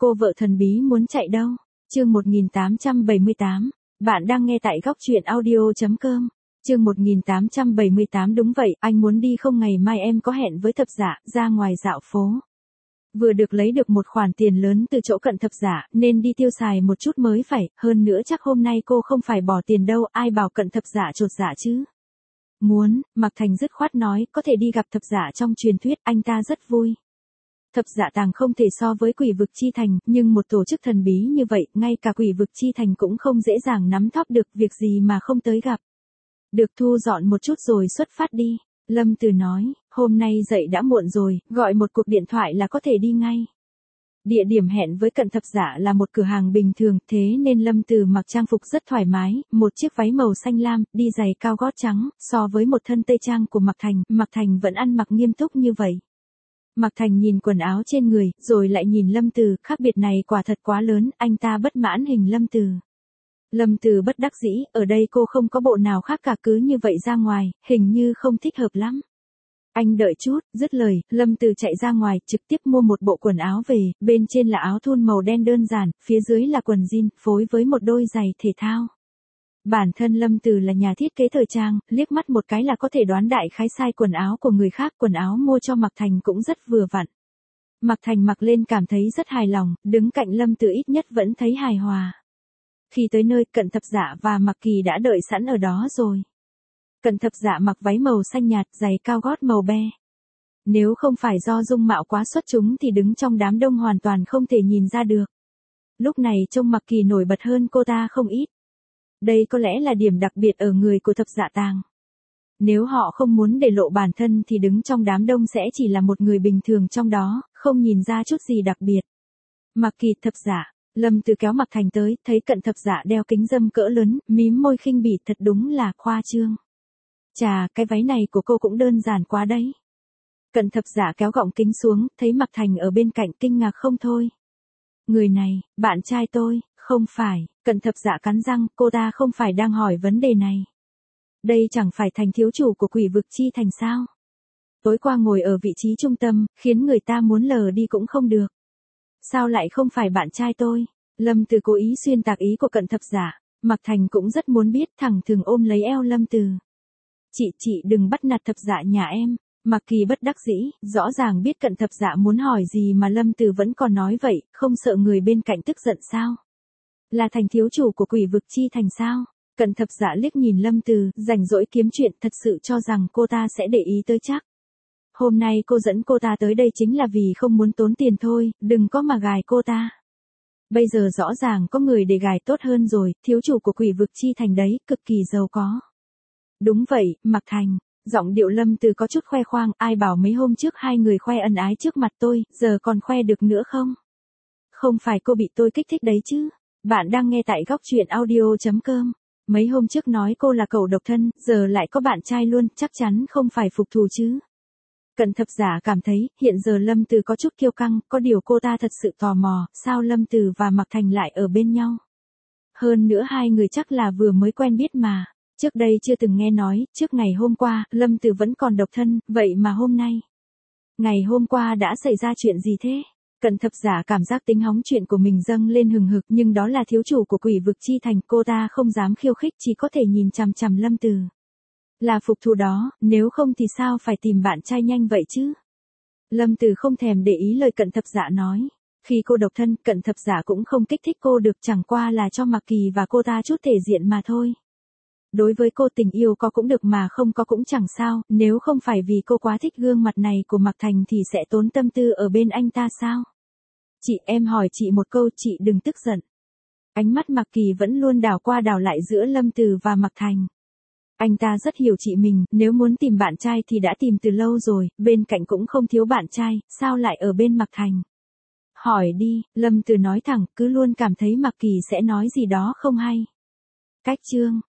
Cô vợ thần bí muốn chạy đâu? Chương 1878. Bạn đang nghe tại góc truyện audio.com. Chương 1878. Đúng vậy, anh muốn đi không? Ngày mai em có hẹn với thập giả, ra ngoài dạo phố. Vừa được lấy được một khoản tiền lớn từ chỗ Cận thập giả, nên đi tiêu xài một chút mới phải, hơn nữa chắc hôm nay cô không phải bỏ tiền đâu, ai bảo Cận thập giả chột dạ chứ. Muốn, Mạc Thành dứt khoát nói, có thể đi gặp thập giả trong truyền thuyết, anh ta rất vui. Thập giả tàng không thể so với quỷ vực chi thành, nhưng một tổ chức thần bí như vậy, ngay cả quỷ vực chi thành cũng không dễ dàng nắm thóp được, việc gì mà không tới gặp. Được, thu dọn một chút rồi xuất phát đi. Lâm Từ nói, hôm nay dậy đã muộn rồi, gọi một cuộc điện thoại là có thể đi ngay. Địa điểm hẹn với Cận thập giả là một cửa hàng bình thường, thế nên Lâm Từ mặc trang phục rất thoải mái, một chiếc váy màu xanh lam, đi giày cao gót trắng, so với một thân tây trang của Mạc Thành vẫn ăn mặc nghiêm túc như vậy. Mạc Thành nhìn quần áo trên người, rồi lại nhìn Lâm Từ, khác biệt này quả thật quá lớn, anh ta bất mãn hình Lâm Từ. Lâm Từ bất đắc dĩ, ở đây cô không có bộ nào khác cả, cứ như vậy ra ngoài, hình như không thích hợp lắm. Anh đợi chút, dứt lời, Lâm Từ chạy ra ngoài, trực tiếp mua một bộ quần áo về, bên trên là áo thun màu đen đơn giản, phía dưới là quần jean, phối với một đôi giày thể thao. Bản thân Lâm Từ là nhà thiết kế thời trang, liếc mắt một cái là có thể đoán đại khái size quần áo của người khác, quần áo mua cho Mạc Thành cũng rất vừa vặn. Mạc Thành mặc lên cảm thấy rất hài lòng, đứng cạnh Lâm Từ ít nhất vẫn thấy hài hòa. Khi tới nơi, Cận thập giả và Mạc Kỳ đã đợi sẵn ở đó rồi. Cận thập giả mặc váy màu xanh nhạt, giày cao gót màu be. Nếu không phải do dung mạo quá xuất chúng thì đứng trong đám đông hoàn toàn không thể nhìn ra được. Lúc này trông Mạc Kỳ nổi bật hơn cô ta không ít. Đây có lẽ là điểm đặc biệt ở người của thập giả tàng. Nếu họ không muốn để lộ bản thân thì đứng trong đám đông sẽ chỉ là một người bình thường trong đó, không nhìn ra chút gì đặc biệt. Mạc Kỳ, thập giả. Lâm Từ kéo Mạc Thành tới, thấy Cận thập giả đeo kính râm cỡ lớn, mím môi khinh bỉ, thật đúng là khoa trương. Chà, cái váy này của cô cũng đơn giản quá đấy. Cận thập giả kéo gọng kính xuống, thấy Mạc Thành ở bên cạnh kinh ngạc không thôi. Người này, bạn trai tôi, không phải. Cận thập giả cắn răng, cô ta không phải đang hỏi vấn đề này. Đây chẳng phải Thành thiếu chủ của quỷ vực chi thành sao? Tối qua ngồi ở vị trí trung tâm, khiến người ta muốn lờ đi cũng không được. Sao lại không phải bạn trai tôi? Lâm Từ cố ý xuyên tạc ý của Cận thập giả. Mạc Thành cũng rất muốn biết, thẳng thừng ôm lấy eo Lâm Từ. Chị đừng bắt nạt thập giả nhà em. Mạc Kỳ bất đắc dĩ, rõ ràng biết Cận thập giả muốn hỏi gì mà Lâm Từ vẫn còn nói vậy, không sợ người bên cạnh tức giận sao? Là Thành thiếu chủ của quỷ vực chi thành sao? Cận thập giả liếc nhìn Lâm Từ, rảnh rỗi kiếm chuyện, thật sự cho rằng cô ta sẽ để ý tới chắc. Hôm nay cô dẫn cô ta tới đây chính là vì không muốn tốn tiền thôi, đừng có mà gài cô ta. Bây giờ rõ ràng có người để gài tốt hơn rồi, thiếu chủ của quỷ vực chi thành đấy, cực kỳ giàu có. Đúng vậy, Mạc Thành. Giọng điệu Lâm Từ có chút khoe khoang, ai bảo mấy hôm trước hai người khoe ân ái trước mặt tôi, giờ còn khoe được nữa không? Không phải cô bị tôi kích thích đấy chứ? Bạn đang nghe tại góc truyện audio.com. Mấy hôm trước nói cô là cẩu độc thân, giờ lại có bạn trai luôn, chắc chắn không phải phục thù chứ. Cận thập giả cảm thấy, hiện giờ Lâm Từ có chút kiêu căng, có điều cô ta thật sự tò mò, sao Lâm Từ và Mạc Thành lại ở bên nhau. Hơn nữa hai người chắc là vừa mới quen biết mà. Trước đây chưa từng nghe nói, trước ngày hôm qua, Lâm Từ vẫn còn độc thân, vậy mà hôm nay. Ngày hôm qua đã xảy ra chuyện gì thế? Cận thập giả cảm giác tính hóng chuyện của mình dâng lên hừng hực, nhưng đó là thiếu chủ của quỷ vực chi thành, cô ta không dám khiêu khích, chỉ có thể nhìn chằm chằm Lâm Từ. Là phục thù đó, nếu không thì sao phải tìm bạn trai nhanh vậy chứ? Lâm Từ không thèm để ý lời Cận thập giả nói. Khi cô độc thân, Cận thập giả cũng không kích thích cô được, chẳng qua là cho Mạc Kỳ và cô ta chút thể diện mà thôi. Đối với cô tình yêu có cũng được mà không có cũng chẳng sao, nếu không phải vì cô quá thích gương mặt này của Mạc Thành thì sẽ tốn tâm tư ở bên anh ta sao? Chị, em hỏi chị một câu, chị đừng tức giận. Ánh mắt Mạc Kỳ vẫn luôn đảo qua đảo lại giữa Lâm Từ và Mạc Thành. Anh ta rất hiểu chị mình, nếu muốn tìm bạn trai thì đã tìm từ lâu rồi, bên cạnh cũng không thiếu bạn trai, sao lại ở bên Mạc Thành? Hỏi đi, Lâm Từ nói thẳng, cứ luôn cảm thấy Mạc Kỳ sẽ nói gì đó không hay. Cách chương.